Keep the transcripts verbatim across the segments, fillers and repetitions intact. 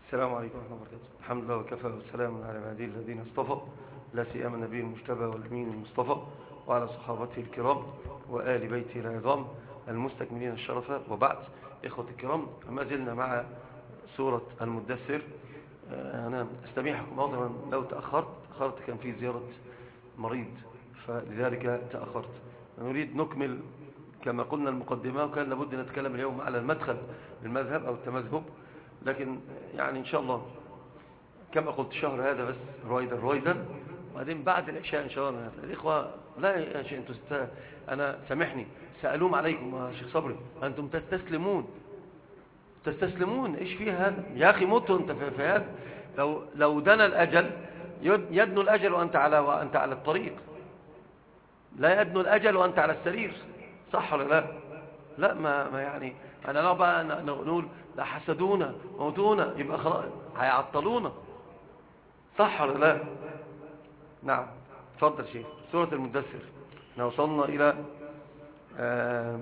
السلام عليكم ورحمة الله وبركاته. الحمد لله وكفى والسلام على عباده الذين اصطفى، لا سيما النبي المجتبى والأمين المصطفى وعلى صحابته الكرام وآل بيته العظام المستكملين الشرف، وبعد. إخوة الكرام، ما زلنا مع سورة المدثر. أنا أستميحكم عذرا لو تأخرت تأخرت كان في زيارة مريض فلذلك تأخرت. نريد نكمل كما قلنا المقدمة، وكان لابد أن نتكلم اليوم على المدخل للمذهب أو التمذهب، لكن يعني إن شاء الله كما قلت شهر هذا بس رويدا رويدا، وبعدين بعد العشاء إن شاء الله. الإخوة لا يا شيء أنتم ست... أنا سامحني سألوم عليكم يا شيخ صبري، أنتم تستسلمون تستسلمون إيش فيها هذا يا أخي؟ موتوا أنت في هذا. لو لو دنا الأجل يدنو الأجل وأنت على وأنت على الطريق، لا يدنو الأجل وأنت على السرير، صح ولا لا؟ لا ما, ما يعني أنا لا بقى نقول لا حسدونا موتونا يبقى خلاص هيعطلونا، صح ولا لا؟ نعم. تفضل شيخ. سورة المدثر احنا وصلنا إلى آه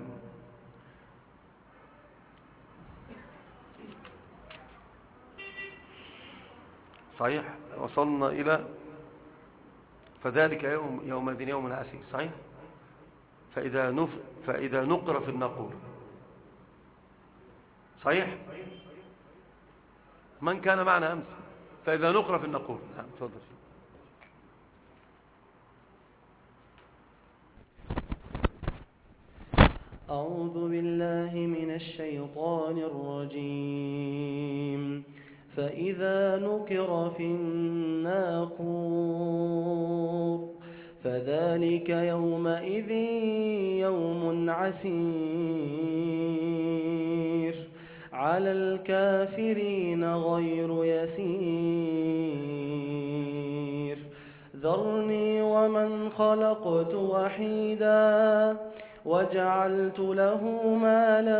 صحيح وصلنا إلى فذلك يوم يومئذ يوم عسير، صحيح. فإذا نف فإذا نقر في الناقور، صحيح. من كان معنا أمس فإذا نقر في الناقور. نعم تفضل. أعوذ بالله من الشيطان الرجيم. فإذا نقر في الناقور فذلك يومئذ يوم عسير على الكافرين غير يسير. ذرني ومن خلقت وحيدا وجعلت له مالا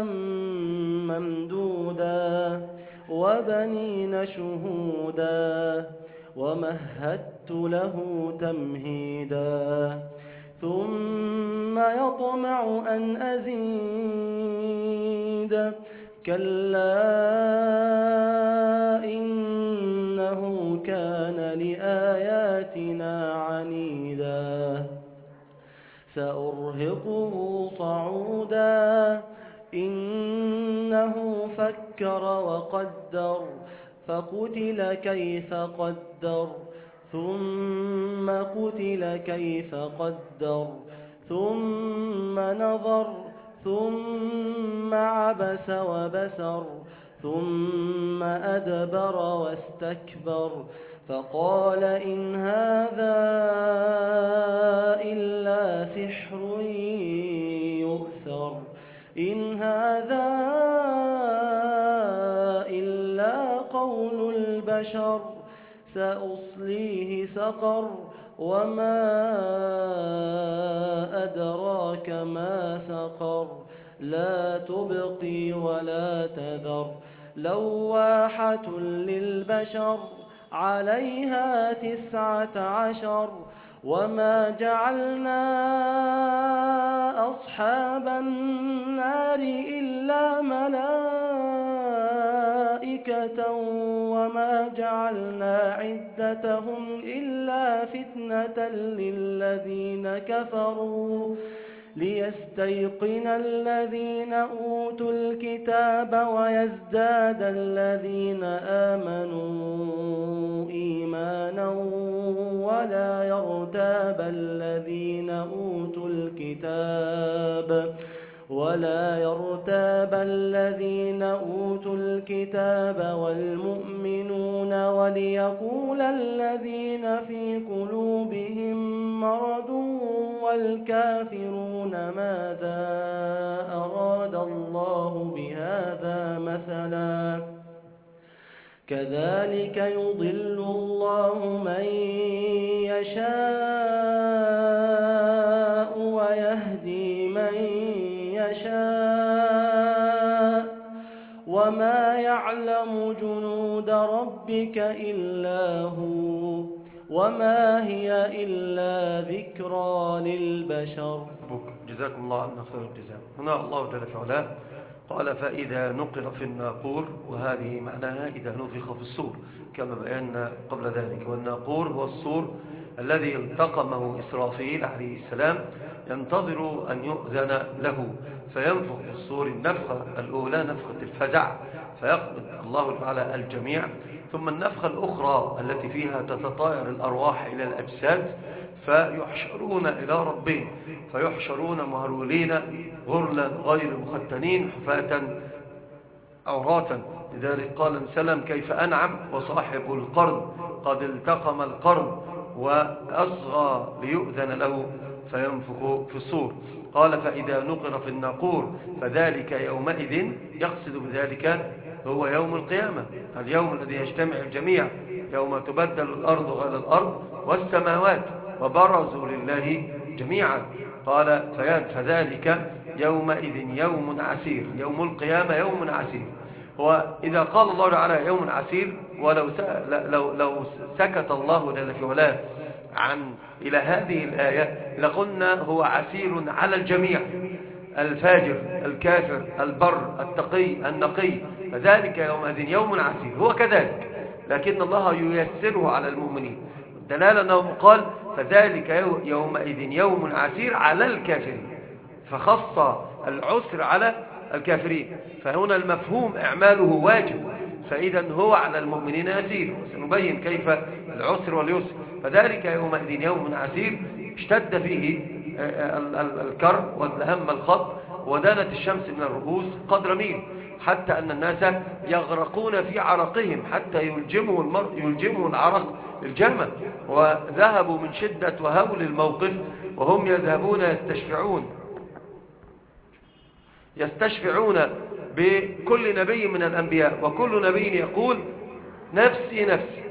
ممدودا وبنين شهودا ومهدت له تمهيدا ثم يطمع أن أزيد كلا إنه كان لآياتنا عنيدا سأرهقه صعودا إنه فكر وقدر فقتل كيف قدر ثم قتل كيف قدر ثم نظر ثم عبس وبسر ثم أدبر واستكبر فقال إن هذا إلا سحر يؤثر إن هذا إلا قول البشر سأصليه سقر وما أدراك ما سقر لا تبقي ولا تذر لواحة للبشر عليها تسعة عشر وما جعلنا أصحاب النار إلا ملائكة وما جعلنا عدتهم إلا فتنة للذين كفروا ليستيقن الذين أوتوا الكتاب ويزداد الذين آمنوا إيمانا ولا يرتاب الذين أوتوا الكتاب ولا يرتاب الذين أوتوا الكتاب والمؤمنون وليقول الذين في قلوبهم مرض والكافرون ماذا أراد الله بهذا مثلا كذلك يضل الله من يشاء ويهدي من يشاء وما يعلم جنود ربك إلا هو وما هي إلا ذكرى للبشر. جزاكم الله عنا خير الجزاء. هنا الله جل في علاه قال فإذا نقر في الناقور، وهذه معناها إذا نفخ في الصور كما بينا قبل ذلك. والناقور هو الصور الذي التقمه إسرافيل عليه السلام ينتظر أن يؤذن له، فينفخ في الصور النفخة الأولى نفخة الفزع فيقبض الله تعالى الجميع، ثم النفخة الأخرى التي فيها تتطاير الأرواح إلى الأجساد فيحشرون إلى ربهم، فيحشرون مهرولين غرلا غير مختنين حفاة عراة. لذلك قال سلم كيف أنعم وصاحب القرن قد التقم القرن وأصغى ليؤذن له فينفخ في الصور. قال فإذا نقر في الناقور فذلك يومئذ، يقصد بذلك هو يوم القيامة، اليوم الذي يجتمع الجميع، يوم تبدل الأرض غير الأرض والسماوات وبرزوا لله جميعا. قال فذلك يومئذ يوم عسير، يوم القيامة يوم عسير. وإذا قال الله تعالى يوم عسير، ولو لو لو سكت الله جل في علاه عن إلى هذه الآية لقلنا هو عسير على الجميع، الفاجر الكافر البر التقي النقي، فذلك يومئذ يوم عسير، هو كذلك، لكن الله ييسره على المؤمنين. الدلالة أنه قال فذلك يومئذ يوم عسير على الكافرين، فخص العسر على الكافرين، فهنا المفهوم إعماله واجب، فإذا هو على المؤمنين يسير، وسنبين كيف العسر واليسر. فذلك يومئذ يوم عسير اشتد فيه الكرب والهم الخط، ودانت الشمس من الرؤوس قدر ميل، حتى أن الناس يغرقون في عرقهم حتى يلجموا المرء يلجموا العرق الجامة، وذهبوا من شدة وهول الموقف وهم يذهبون يستشفعون يستشفعون بكل نبي من الأنبياء، وكل نبي يقول نفسي نفسي،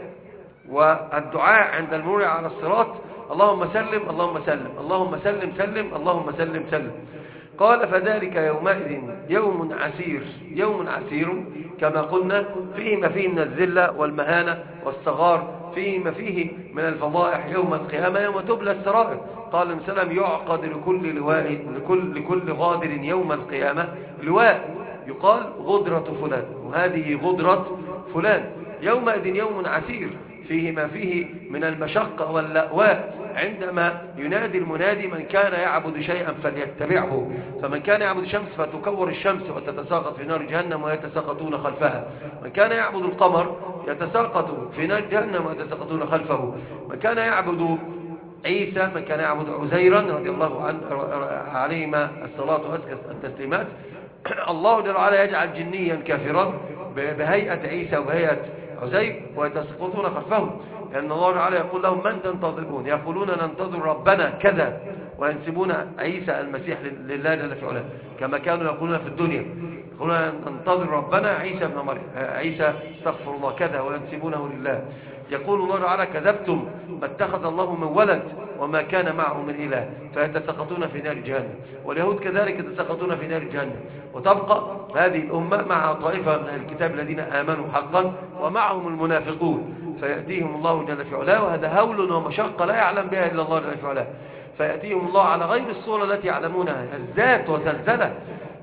والدعاء عند المرور على الصراط اللهم سلم اللهم سلم اللهم سلم سلم اللهم سلم سلم. قال فذلك يومئذ يوم عسير، يوم عسير كما قلنا فيه ما فيه من الذلة والمهانة والصغار، فيه ما فيه من الفضائح يوم القيامة يوم تبلى السرائر. قال السلام يعقد لكل لواء لكل, لكل غادر يوم القيامة لواء يقال غدرة فلان، وهذه غدرة فلان. يومئذ يوم عسير فيه ما فيه من المشقة واللأواء، عندما ينادي المنادي من كان يعبد شيئا فليتبعه، فمن كان يعبد الشمس فتكور الشمس وتتساقط في نار جهنم ويتساقطون خلفها، من كان يعبد القمر يتساقط في نار جهنم ويتساقطون خلفه، من كان يعبد عيسى، من كان يعبد عزيرا رضي الله عنه عليهما الصلاة وأزكى التسليمات، الله جل وعلا يجعل جنيا كافرا بهيئة عيسى وبهيئة عزير ويتسقطون خلفهم، لأن الله تعالى يقول لهم من تنتظرون؟ يقولون ننتظر ربنا كذا، وينسبون عيسى المسيح لله جل في علاه كما كانوا يقولون في الدنيا، يقولون ننتظر ربنا عيسى ابن مريم عيسى استغفر الله كذا وينسبونه لله. يقول الله تعالى كذبتم ما اتخذ الله من ولد وما كان معه من إله فيتسقطون في نار جهنم، واليهود كذلك يتسقطون في نار جهنم. وتبقى هذه الأمة مع طائفة من الكتاب الذين آمنوا حقا ومعهم المنافقون، فيأتيهم الله جل في علاه، وهذا هول ومشقة لا يعلم بها إلا الله جل في علاه، فيأتيهم الله على غير الصورة التي يعلمونها، هزات وزلزلة،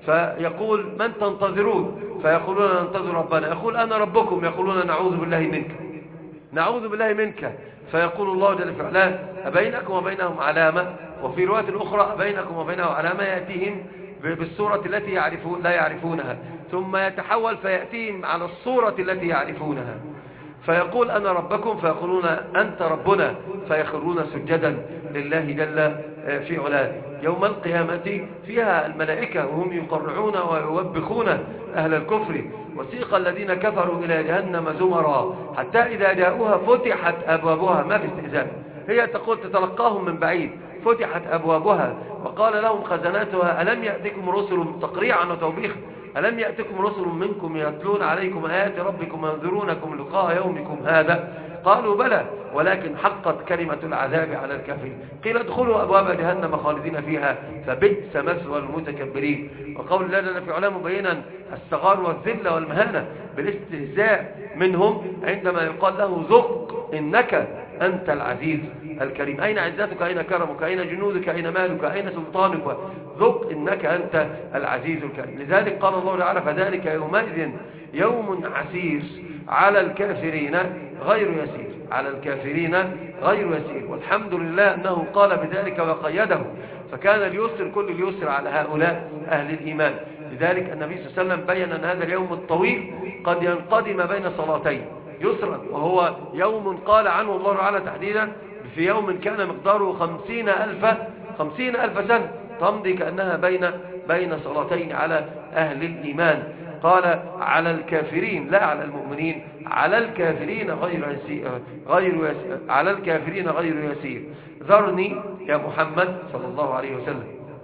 فيقول من تنتظرون؟ فيقولون ننتظر ربنا، يقول أنا ربكم، يقولون نعوذ بالله منك نعوذ بالله منك، فيقول الله جل في علاه أبينكم وبينهم علامة، وفي رواية أخرى أبينكم وبينهم علامة، يأتيهم بالصورة التي يعرفون لا يعرفونها، ثم يتحول فيأتيهم على الصورة التي يعرفونها، فيقول أنا ربكم، فيقولون أنت ربنا، فيخرون سجدا لله جل في علاه. يوم القيامة فيها الملائكة وهم يقرعون ويوبخون أهل الكفر، وسيق الذين كفروا إلى جهنم زمرا حتى إذا جاءوها فتحت أبوابها، ما في استئذان، هي تقول تتلقاهم من بعيد، فتحت أبوابها وقال لهم خزناتها ألم يأتكم رسل تقريعا وتوبيخا ألم يأتكم رسل منكم يتلون عليكم آيات ربكم وينذرونكم لقاء يومكم هذا، قالوا بلى ولكن حقت كلمة العذاب على الكافرين. قيل ادخلوا أبواب جهنم خالدين فيها فبئس مثوى المتكبرين. وقول الله جل في علاه مبينا الصغار والذل والمهانة بالاستهزاء منهم عندما يقال له ذق إنك أنت العزيز الكريم. أين عزتك؟ أين كرمك؟ أين جنودك؟ أين مالك؟ أين سلطانك؟ ذق إنك أنت العزيز الكريم. لذلك قال الله تعالى فذلك يومئذ يوم عسير على الكافرين غير يسير، على الكافرين غير يسير. والحمد لله أنه قال بذلك وقيده، فكان اليسر كل اليسر على هؤلاء أهل الإيمان. لذلك النبي صلى الله عليه وسلم بين أن هذا اليوم الطويل قد ينقدم بين صلاتين يسرا، وهو يوم قال عنه الله تعالى تحديدا في يوم كان مقداره خمسين ألف خمسين ألف سنة تمضي كأنها بين بين صلاتين على أهل الإيمان. قال على الكافرين لا على المؤمنين، على الكافرين غير يسير، غير يسير على الكافرين غير يسير. ذرني يا محمد صلى الله عليه وسلم،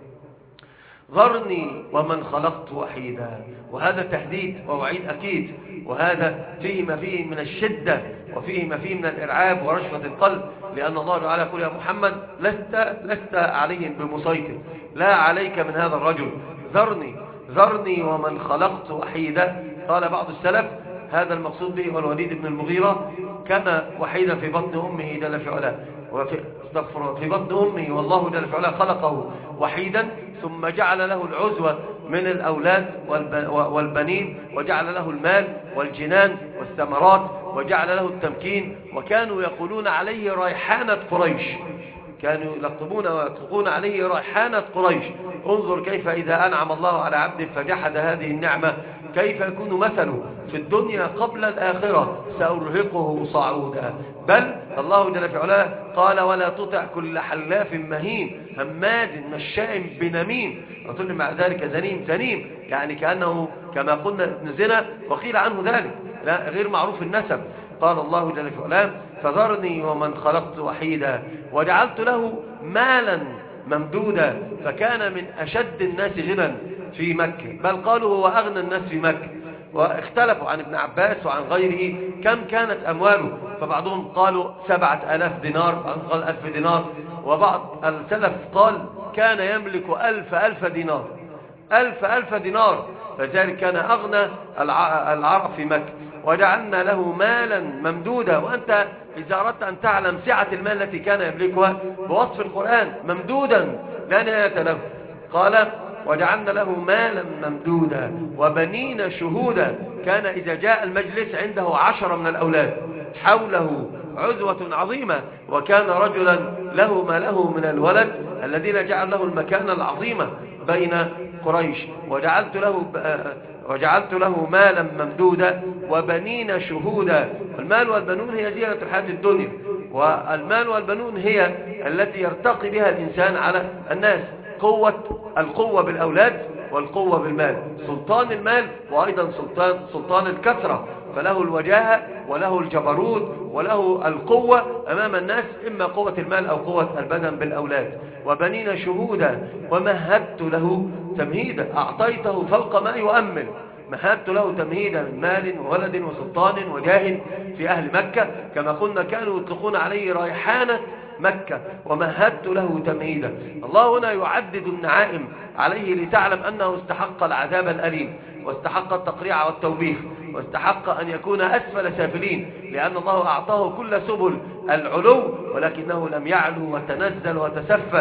ذرني ومن خلقت وحيدا. وهذا تهديد ووعيد أكيد، وهذا فيه ما فيه من الشدة وفيه ما فيه من الإرعاب ورشفة القلب، لأن الله تعالى يقول يا محمد لست, لست عليهم بمسيطر، لا عليك من هذا الرجل. ذرني ذرني ومن خلقت وحيدا. قال بعض السلف هذا المقصود به والوليد بن المغيرة كان وحيدا في بطن أمه جل في علاه، وفي استغفر في بطن أمه والله جل في علاه خلقه وحيدا، ثم جعل له العزوة من الأولاد والبنين، وجعل له المال والجنان والثمرات، وجعل له التمكين. وكانوا يقولون عليه ريحانة قريش، كانوا يلقبون ويطلقون عليه ريحانة قريش. انظر كيف إذا أنعم الله على عبد فجحد هذه النعمة كيف يكون مثله في الدنيا قبل الآخرة، سأرهقه صعودا. بل الله جل في علاه قال ولا تطع كل حلاف مهين هماز مشاء بنميم، وتقول مع ذلك زنيم زنيم، يعني كأنه كما قلنا ابن زنا وقيل عنه ذلك لا غير معروف النسب. قال الله جل في علاه فذرني ومن خلقت وحيدا وجعلت له مالا ممدودا، فكان من أشد الناس غنى في مكة، بل قالوا هو أغنى الناس في مكة. واختلفوا عن ابن عباس وعن غيره كم كانت أمواله، فبعضهم قالوا سبعة آلاف دينار، بعضهم قال ألف دينار، وبعض السلف قال كان يملك ألف ألف دينار ألف ألف دينار، فذلك كان أغنى العرب في مكة. وجعلنا له مالا ممدودا. وأنت إذا أردت أن تعلم سعة المال التي كان يملكها بوصف القرآن ممدودا لا نهاية له. قال وجعلنا له مالا ممدودا وبنين شهودا. كان إذا جاء المجلس عنده عشرة من الأولاد حوله عزوة عظيمة، وكان رجلا له ما له من الولد الذين جعل له المكانة العظيمة بين قريش. وجعلت له وجعلت له مالا ممدودا وبنين شهودا. المال والبنون هي زينة الحياة الدنيا، والمال والبنون هي التي يرتقي بها الإنسان على الناس. قوة القوة بالأولاد والقوة بالمال، سلطان المال وأيضا سلطان سلطان الكثرة، فله الوجاهة وله الجبروت وله القوة أمام الناس، إما قوة المال أو قوة البدن بالأولاد. وبنين شهودا ومهدت له تمهيدا، أعطيته فوق ما يؤمل، مهدت له تمهيدا من مال وولد وسلطان وجاه في أهل مكة، كما قلنا كانوا يطلقون عليه ريحانة مكة. ومهدت له تمهيدا. الله هنا يعدد النعائم عليه لتعلم أنه استحق العذاب الأليم، واستحق التقريع والتوبيخ، واستحق أن يكون أسفل سافلين، لأن الله أعطاه كل سبل العلو، ولكنه لم يعلو وتنزل وتسفل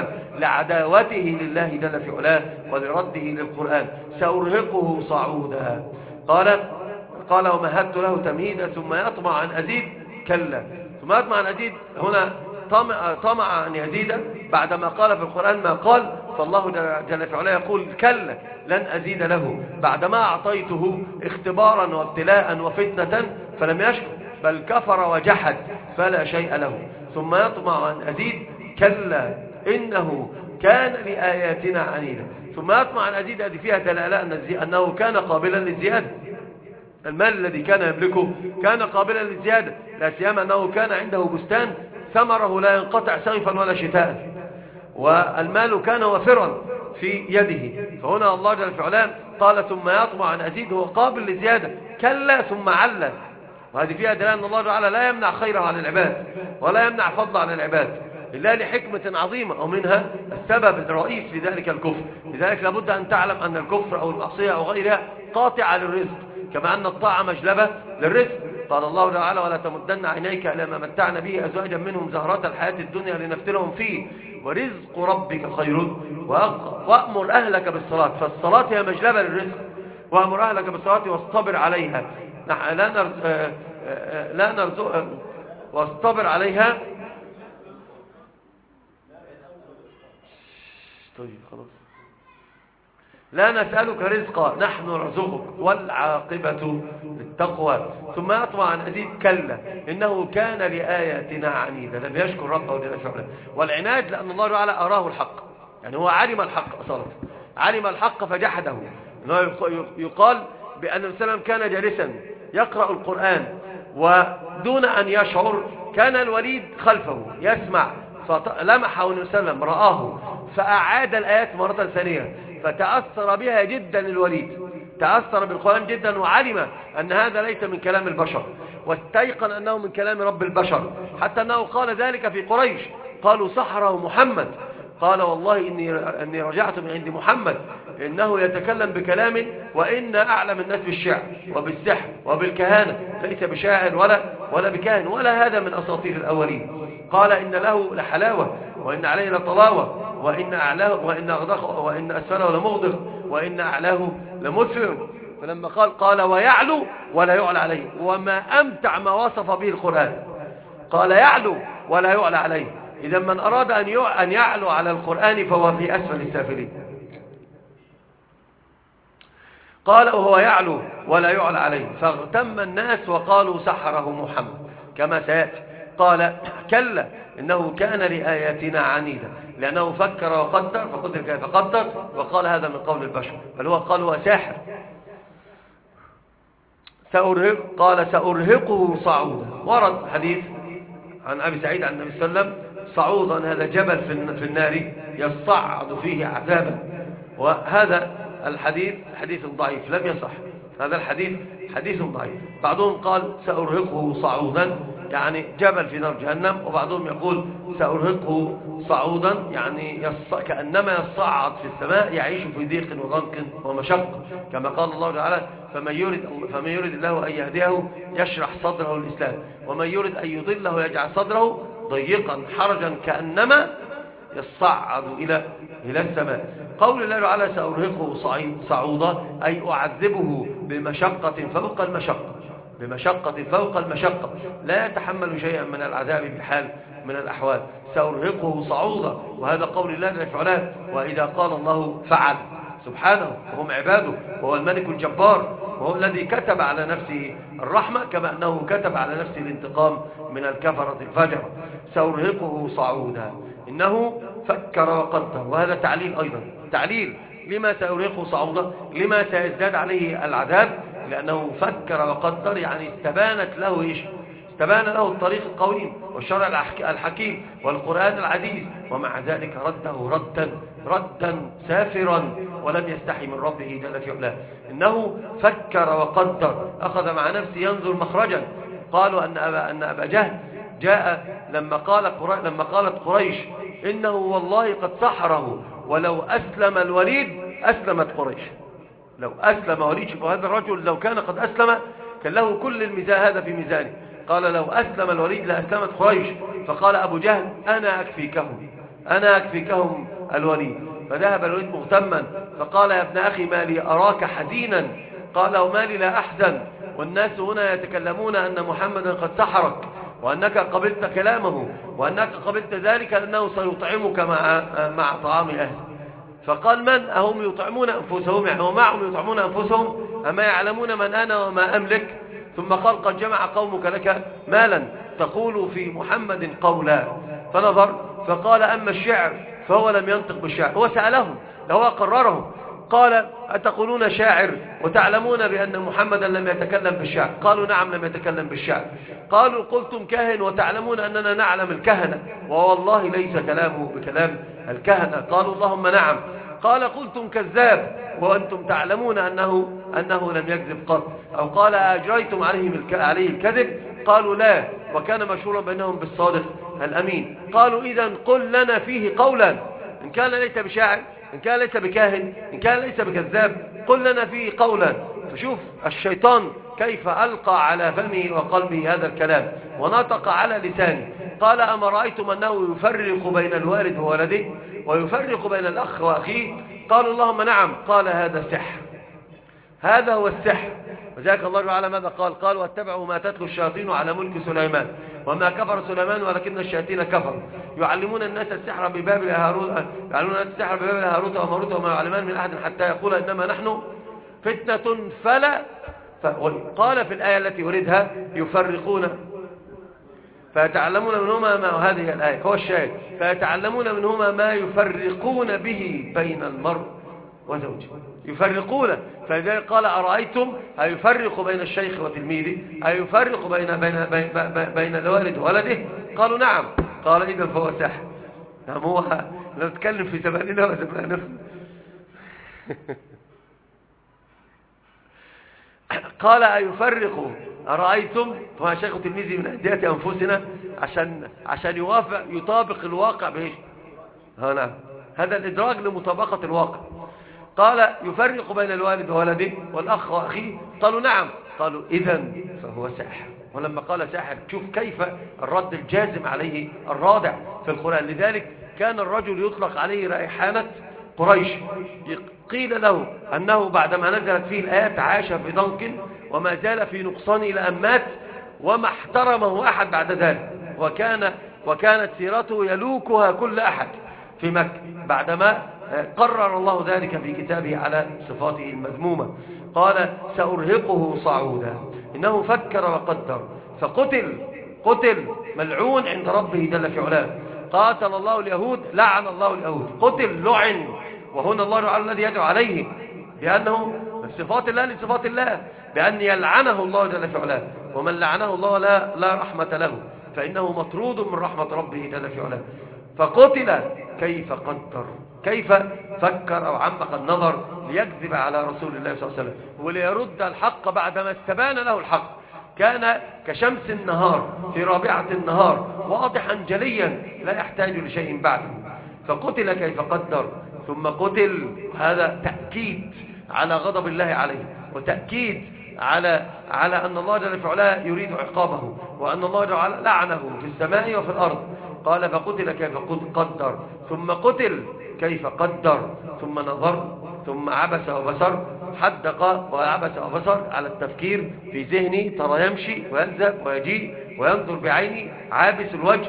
لعداوته لله جل في علاه ولرده للقرآن. سأرهقه صعودا. قال قال ومهدت له تمهيدا ثم يطمع أن أزيد كلا. ثم يطمع أن أزيد هنا طمع, طمع أن يزيد بعدما قال في القرآن ما قال، فالله جل في علاه يقول كلا لن أزيد له بعدما أعطيته اختبارا وابتلاء وفتنة فلم يشكر بل كفر وجحد فلا شيء له. ثم يطمع أن أزيد كلا إنه كان لآياتنا عنيدا. ثم يطمع أن أزيد هذه فيها دلالة أنه كان قابلا للزيادة. المال الذي كان يملكه كان قابلا للزيادة، لا سيما أنه كان عنده بستان ثمره لا ينقطع صيفا ولا شتاء، والمال كان وفرا في يده. فهنا الله جل في علاه قال ثم يطمع أن أزيد، هو قابل للزيادة. كلا ثم علا وهذه فيها دلالة أن الله تعالى لا يمنع خيره عن العباد ولا يمنع فضله عن العباد إلا لحكمة عظيمة، ومنها السبب الرئيس في ذلك الكفر. لذلك لابد أن تعلم أن الكفر أو المعصية أو غيرها قاطعة للرزق، كما أن الطاعة مجلبة للرزق. قال الله تعالى: ولا تمدن عينيك إلى ما متعنا به أزواجا منهم زهرة الحياة الدنيا لنفتنهم فيه ورزق ربك خير وأبقى وأمر أهلك بالصلاة. فالصلاة هي مجلبة للرزق. وأمر أهلك بالصلاة واصطبر عليها. لا نرزق لا نرزق واصطبر عليها. طيب خلاص. لا نسألك رزقا نحن نرزقك والعاقبة للتقوى. ثم يطمع عن أزيد: كلا إنه كان لآياتنا عنيدا. لم يشكر ربه جل وعلا. والعناد لأن الله تعالى أراه الحق، يعني هو علم الحق أصلا، علم الحق فجحده. يقال بأن النبي صلى الله عليه وسلم كان جالسا يقرأ القرآن ودون أن يشعر كان الوليد خلفه يسمع، فلمحه النبي صلى الله عليه وسلم رآه فأعاد الآيات مرة ثانية، فتأثر بها جدا الوليد، تأثر بالقرآن جدا وعلم أن هذا ليس من كلام البشر، واستيقن أنه من كلام رب البشر، حتى أنه قال ذلك في قريش، قالوا سحره محمد. قال: والله إني, إني رجعت من عند محمد إنه يتكلم بكلام وإن أعلم الناس بالشعر وبالسحر وبالكهانة، ليس بشاعر ولا, ولا بكاهن ولا هذا من أساطير الأولين. قال: إن له لحلاوة وإن عليه لطلاوة وإن أعلاه وإن أغدق وإن أسفله لمغدق وإن أعلاه لمسفر. فلما قال قال ويعلو ولا يعلى عليه. وما أمتع ما وصف به القرآن، قال يعلو ولا يعلى عليه. إذا من أراد أن يعلو على القرآن فهو في أسفل السافلين. قال وهو يعلو ولا يعلى عليه، فاغتم الناس وقالوا سحره محمد كما سيأتي. قال: كلا إنه كان لآياتنا عنيدا، لأنه فكر وقدر فقدر كيف قدر، وقال هذا من قول البشر، بل هو قال هو ساحر. سأرهق قال سأرهقه صعودا. ورد حديث عن أبي سعيد عن النبي صلى الله عليه وسلم: صعودا هذا جبل في النار يصعد فيه عذابا. وهذا الحديث حديث ضعيف لم يصح، هذا الحديث حديث ضعيف. بعضهم قال سأرهقه صعودا يعني جبل في نار جهنم، وبعضهم يقول سأرهقه صعودا يعني يص... كأنما يصعد في السماء يعيش في ضيق وضنك ومشق، كما قال الله تعالى: فمن يريد, فمن يريد الله أن يهديه يشرح صدره للإسلام ومن يريد أن يضله يجعل صدره ضيقا حرجا كأنما يصعد إلى إلى السماء. قول الله تعالى سأرهقه صعودا أي أعذبه بمشقة فوق المشقة، بمشقة فوق المشقة، لا يتحمل شيئا من العذاب بحال من الأحوال. سأرهقه صعودا، وهذا قول الله جل وعلا. وإذا قال الله فعل سبحانه، وهم عباده، وهو الملك الجبار، وهو الذي كتب على نفسه الرحمة كما أنه كتب على نفسه الانتقام من الكفرة الفجرة. سأرهقه صعودا إنه فكر وقدر، وهذا تعليل أيضا، تعليل لما سأرهقه صعودا، لما سيزداد عليه العذاب، لأنه فكر وقدر يعني استبانت له إيش؟ استبان له الطريق القويم والشرع الحكيم والقرآن العزيز، ومع ذلك رده ردا ردا سافرا ولم يستحي من ربه جل في علاه. إنه فكر وقدر، أخذ مع نفسه ينظر مخرجا. قالوا أن أبا, أن أبا جهل جاء لما, قال لما قالت قريش إنه والله قد سحره ولو أسلم الوليد أسلمت قريش. لو أسلم وليد، شوفوا هذا الرجل لو كان قد أسلم كان له كل الميزان هذا في ميزانه. قال لو أسلم الوليد لأسلمت قريش. فقال أبو جهل أنا أكفيكهم أنا أكفيكهم الوليد. فذهب الوليد مغتما فقال يا ابن أخي ما لي أراك حزينا؟ قال وما لي لا أحزن والناس هنا يتكلمون أن محمدا قد سحرك وأنك قبلت كلامه وأنك قبلت ذلك لأنه سيطعمك مع, مع طعام أهل. فقال من أهم يطعمون أنفسهم؟ يعني ومعهم يطعمون أنفسهم أما يعلمون من أنا وما أملك؟ ثم قال قد جمع قومك لك مالا تقول في محمد قولا. فنظر فقال أما الشعر فهو لم ينطق بالشعر. هو سألهم، هو قررهم، قال أتقولون شاعر وتعلمون بأن محمدا لم يتكلم بالشعر؟ قالوا نعم لم يتكلم بالشعر. قالوا قلتم كاهن وتعلمون أننا نعلم الكهنة ووالله ليس كلامه بكلام الكهنة. قالوا اللهم نعم. قال قلتم كذاب وأنتم تعلمون أنه, أنه لم يكذب قط. أو قال أجريتم عليه الكذب؟ قالوا لا، وكان مشهورا بينهم بالصادق الأمين. قالوا إذن قل لنا فيه قولا، إن كان ليس بشاعر، إن كان ليس بكاهن، إن كان ليس بكذاب، قل لنا فيه قولا. فشوف الشيطان كيف ألقى على فمه وقلبه هذا الكلام ونطق على لسانه. قال أما رأيتم أنه يفرق بين الوالد وولده ويفرق بين الأخ وأخيه؟ قالوا اللهم نعم. قال هذا سحر، هذا هو السحر. وذلك الله تعالى ماذا قال؟ قال واتبعوا ما تتلو الشياطين على ملك سليمان وما كفر سليمان ولكن الشياطين كفروا يعلمون الناس السحر ببابل هاروت يعلمون الناس السحر ببابل هاروت وماروت وما يعلمان من أحد حتى يقول إنما نحن فتنة فلا. قال في الآية التي أريدها يفرقون فيتعلمون منهما ما، هذه الآية هو الشاهد، فيتعلمون منهما ما يفرقون به بين المرء وزوجه. يفرقون، فلذلك قال أرأيتم أيفرق بين الشيخ وتلميذه، أيفرق بين بين بين, بين الوالد وولده؟ قالوا نعم. قال إذا فهو سحر. نعم، هو نتكلم في زماننا وزماننا. قال أيفرق أرأيتم، فما شيخ تلميذي من أهدية أنفسنا عشان عشان يوافق يطابق الواقع به. هنا هذا الإدراج لمطابقة الواقع. قال يفرق بين الوالد وولده والأخ وأخيه؟ قالوا نعم. قالوا إذن فهو ساحر. ولما قال ساحر شوف كيف الرد الجازم عليه الرادع في القرآن. لذلك كان الرجل يطلق عليه رائحانة قريش. قيل له أنه بعدما نزلت فيه الآيات عاش في ضنك وما زال في نقصان إلى أن مات وما احترمه أحد بعد ذلك، وكان وكانت سيرته يلوكها كل أحد في مكة بعدما قرر الله ذلك في كتابه على صفاته المذمومة. قال سأرهقه صعودا إنه فكر وقدر فقتل قتل ملعون عند ربه جل في علاه. قاتل الله اليهود لعن الله اليهود. قتل لعن، وهنا الله تعالى الذي يدعو عليه بأنه من صفات الله لصفات الله، بأن يلعنه الله جل في علاه، ومن لعنه الله لا, لا رحمة له، فإنه مطرود من رحمة ربه جل في علاه. فقتل كيف قدر، كيف فكر أو عمق النظر ليكذب على رسول الله صلى الله عليه وسلم وليرد الحق بعدما استبان له الحق. كان كشمس النهار في رابعة النهار واضحا جليا لا يحتاج لشيء بعده. فقتل كيف قدر ثم قتل. هذا تأكيد على غضب الله عليه، وتأكيد على على أن الله جل في علاه يريد عقابه، وأن الله جل لعنه في السماء وفي الأرض. قال فقتل كيف قدر ثم قتل كيف قدر ثم نظر ثم عبس وبصر. حدق وعبس وبصر على التفكير في ذهني، ترى يمشي ويذهب ويجيء وينظر بعيني، عابس الوجه،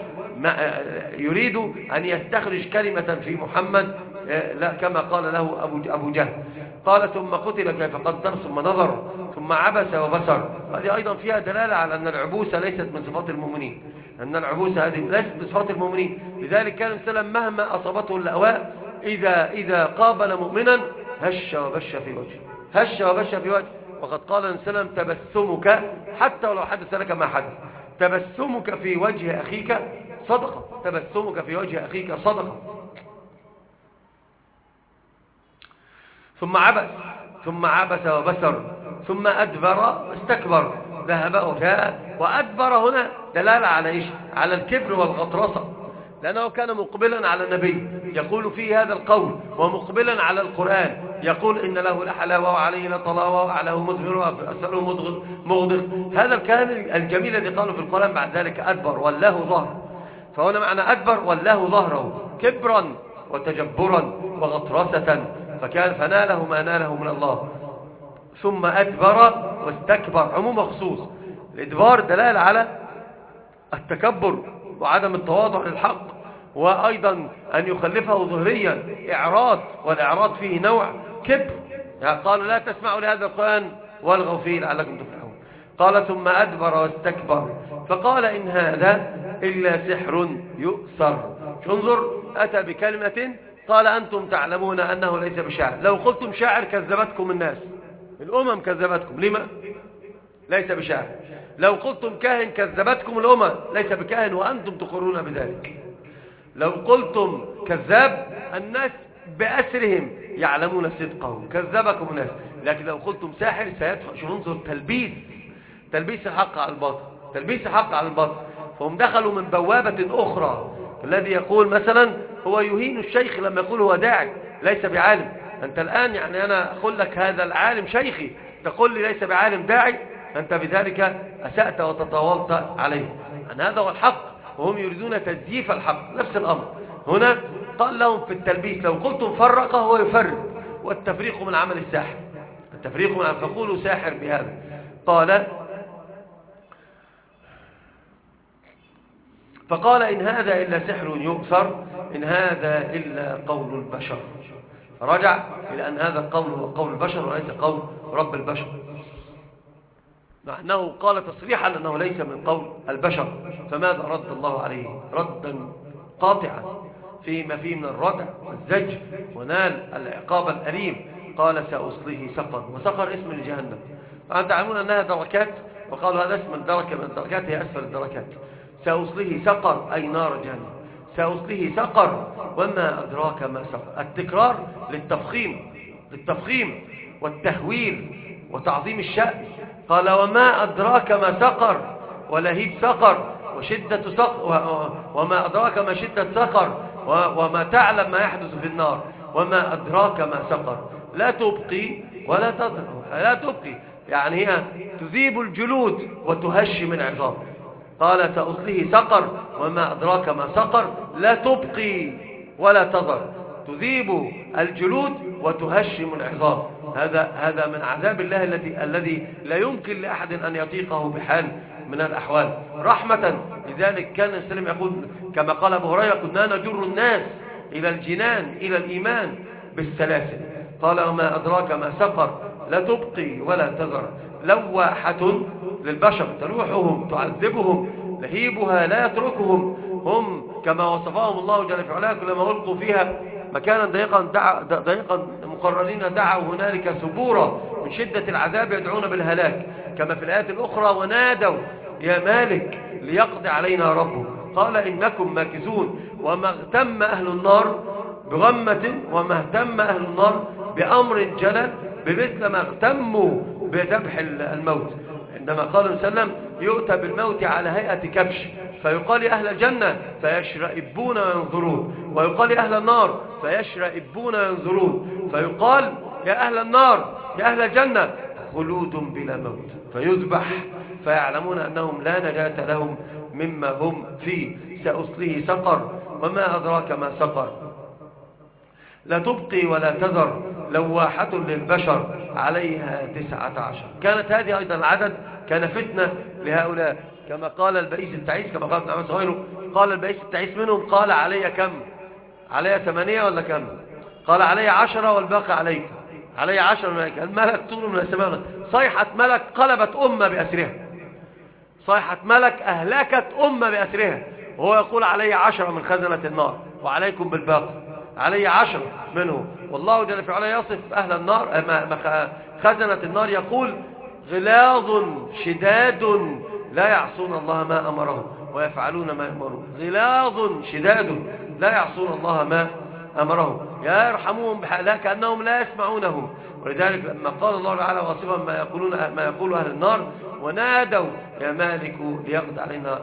يريد أن يستخرج كلمة في محمد لا كما قال له أبو جهل. قال ثم قتل كيف قدر ثم نظر ثم عبس وبصر. هذه أيضا فيها دلالة على أن العبوسة ليست من صفات المؤمنين، أن العبوسة هذه ليست من صفات المؤمنين. لذلك كان السلام مهما أصابته اللأواء إذا, إذا قابل مؤمنا هش وبش في وجهه، هش وبش في وجهه. وقد قال السلام تبسمك حتى ولو حدث لك ما حدث، تبسمك في وجه أخيك صدقة، تبسمك في وجه أخيك صدقة. ثم عبس ثم عبس وبصر ثم أدبر واستكبر، ذهب وجاء. وأدبر هنا دلالة على إيش؟ على الكبر والغطرسة، لأنه كان مقبلا على النبي يقول فيه هذا القول، ومقبلا على القرآن يقول إن له لحلاوة وعليه لطلاوة وعليه مزهر وأسأله مغدق. هذا الكلام الجميل الذي قالوا في القرآن. بعد ذلك أدبر والله ظهر. فهنا معنى أدبر والله ظهره كبرا وتجبرا وغطرسة، فكان فناله ما ناله من الله. ثم أدبر واستكبر عموم خصوص. الإدبار دلالة على التكبر وعدم التواضع للحق، وأيضا أن يخلفه ظهريا إعراض، والإعراض فيه نوع كبر. يعني قال لا تسمعوا لهذا القرآن والغوا فيه لعلكم تفلحون. قال ثم أدبر واستكبر فقال إن هذا إلا سحر يؤثر. انظر أتى بكلمة قال أنتم تعلمون أنه ليس بشاعر. لو قلتم شاعر كذبتكم الناس، الأمم كذبتكم. لما؟ ليس بشاعر. لو قلتم كاهن كذبتكم الأمم، ليس بكاهن وأنتم تقرون بذلك. لو قلتم كذاب الناس بأسرهم يعلمون صدقه كذبكم الناس. لكن لو قلتم ساحر سيدفع شو ننظر تلبيس تلبيس الحق على الباطل تلبيس الحق على الباطل. فهم دخلوا من بوابة أخرى. الذي يقول مثلا هو يهين الشيخ لما يقول هو داعي ليس بعالم. أنت الآن يعني أنا أقول لك هذا العالم شيخي تقول لي ليس بعالم داعي، أنت بذلك أسأت وتطاولت عليه. أن هذا هو الحق وهم يريدون تزييف الحق. نفس الأمر هنا قال لهم في التلبيس لو قلتم فرق هو يفرق، والتفريق من عمل الساحر التفريق من عمل فقولوا ساحر بهذا. قال فقال إن هذا إلا سحر يؤثر إن هذا إلا قول البشر. رجع إلى أن هذا القول هو قول البشر وليس قول رب البشر، مع أنه قال تصريحا أنه ليس من قول البشر. فماذا رد الله عليه ردا قاطعا فيما فيه من الردع والزج ونال العقاب الأليم. قال سأصليه سقر، وسقر اسم لجهنم. فأنت تعلمون أنها دركات، وقالوا هذا اسم الدركة من الدركات هي أسفل الدركات. سأصليه سقر أي نار جهنم. سأصليه سقر وما أدراك ما سقر. التكرار للتفخيم للتفخيم والتهويل وتعظيم الشأن. قال وما أدراك ما سقر ولهيب سقر وشدة سقر وما أدراك ما شدة سقر وما تعلم ما يحدث في النار وما أدراك ما سقر. لا تبقي ولا تضر لا تبقي يعني هي تذيب الجلود وتهشم العظام. قال سأصليه سقر وما أدراك ما سقر لا تبقي ولا تضر تذيب الجلود وتهشم العظام. هذا هذا من عذاب الله الذي الذي لا يمكن لأحد أن يطيقه بحال من الأحوال رحمة. لذلك كان السلام يقول كما قال أبو هريرة كنا نجر الناس إلى الجنان إلى الإيمان بالسلاسل. قال وما أدراك ما سقر لا تبقي ولا تذر لواحة للبشر تلوحهم تعذبهم لهيبها لا يتركهم. هم كما وصفهم الله جل في علاه كلما ألقوا فيها مكانا ضيقا دع ضيقا مقررين دعوا هنالك ثبورا من شدة العذاب يدعون بالهلاك. كما في الآيات الأخرى ونادوا يا مالك ليقضي علينا ربه قال إنكم ماكثون. وما اغتم أهل النار بغمة وما اهتم أهل النار بأمر جلل بمثل ما اغتموا بذبح الموت. عندما قال النبي صلى الله عليه وسلم يؤتى بالموت على هيئة كبش فيقال يا أهل الجنة فيشرئبون وينظرون ويقال يا أهل النار فيشرئبون وينظرون فيقال يا أهل النار يا أهل الجنة خلود بلا موت فيذبح فيعلمون أنهم لا نجاة لهم مما هم فيه. سأصليه سقر وما أدراك ما سقر لا تبقي ولا تذر لواحة للبشر عليها تسعة عشر. كانت هذه أيضا العدد كان فتنة لهؤلاء كما قال البئيس التعيس كما قال ابن عباس غيره. قال البئيس التعيس منهم قال علي كم علي ثمانية ولا كم قال علي عشرة والباقي عليك علي عشرة ملك. الملك طول من السماء صيحة ملك قلبت أمة بأسرها صيحة ملك أهلكت أمة بأسرها وهو يقول علي عشرة من خزنة النار وعليكم بالباقي علي عشرة منه. والله جل في علاه يصف أهل النار خزنة النار يقول غلاظ شداد لا يعصون الله ما أمرهم ويفعلون ما يأمرون. غلاظ شداد لا يعصون الله ما أمرهم يرحمون بحالها كأنهم لا يسمعونهم. ولذلك لما قال الله تعالى واصفا ما يقولون ما يقول أهل النار ونادوا يا مالك ليقضي علينا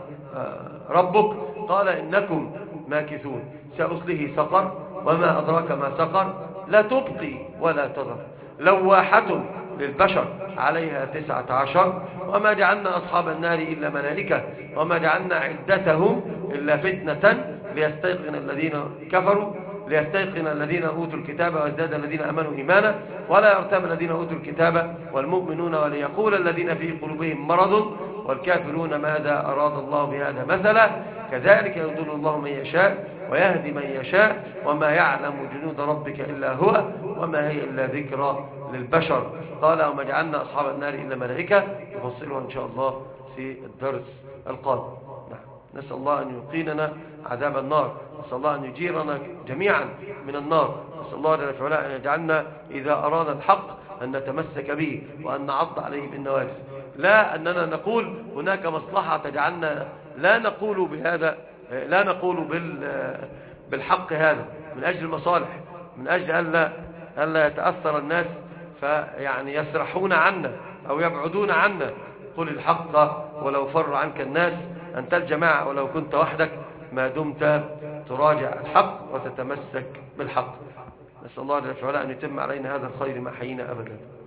ربك قال إنكم ماكثون. سأصليه سقر وما أدراك ما سقر لا تبقي ولا تذر لواحة للبشر عليها تسعة عشر. وما جعلنا أصحاب النار إلا ملائكة وما جعلنا عدتهم إلا فتنة ليستيقن الذين كفروا ليستيقن الذين أوتوا الكتاب ويزداد الذين أمنوا إيمانا ولا يرتاب الذين أوتوا الكتاب والمؤمنون وليقول الذين في قلوبهم مرض والكافرون ماذا أراد الله بهذا مثلا كذلك يضل الله من يشاء ويهدي من يشاء وما يعلم جنود ربك إلا هو وما هي إلا ذكرى للبشر. قال وما جعلنا أصحاب النار إلا ملائكة نفصلها إن شاء الله في الدرس القادم. نسأل الله أن يقيننا عذاب النار نسأل الله أن يجيرنا جميعا من النار. نسأل الله جل في علاه أن يجعلنا إذا أراد الحق أن نتمسك به وأن نعض عليه بالنواجذ لا أننا نقول هناك مصلحة تجعلنا لا نقول بهذا لا نقول بالحق هذا من أجل المصالح من أجل ألا, ألا يتأثر الناس فيعني يسرحون عنا أو يبعدون عنا. قل الحق ولو فر عنك الناس، أنت الجماعة ولو كنت وحدك، ما دمت تراجع الحق وتتمسك بالحق. نسأل الله جل وعلا أن يتم علينا هذا الخير ما حيينا أبدا.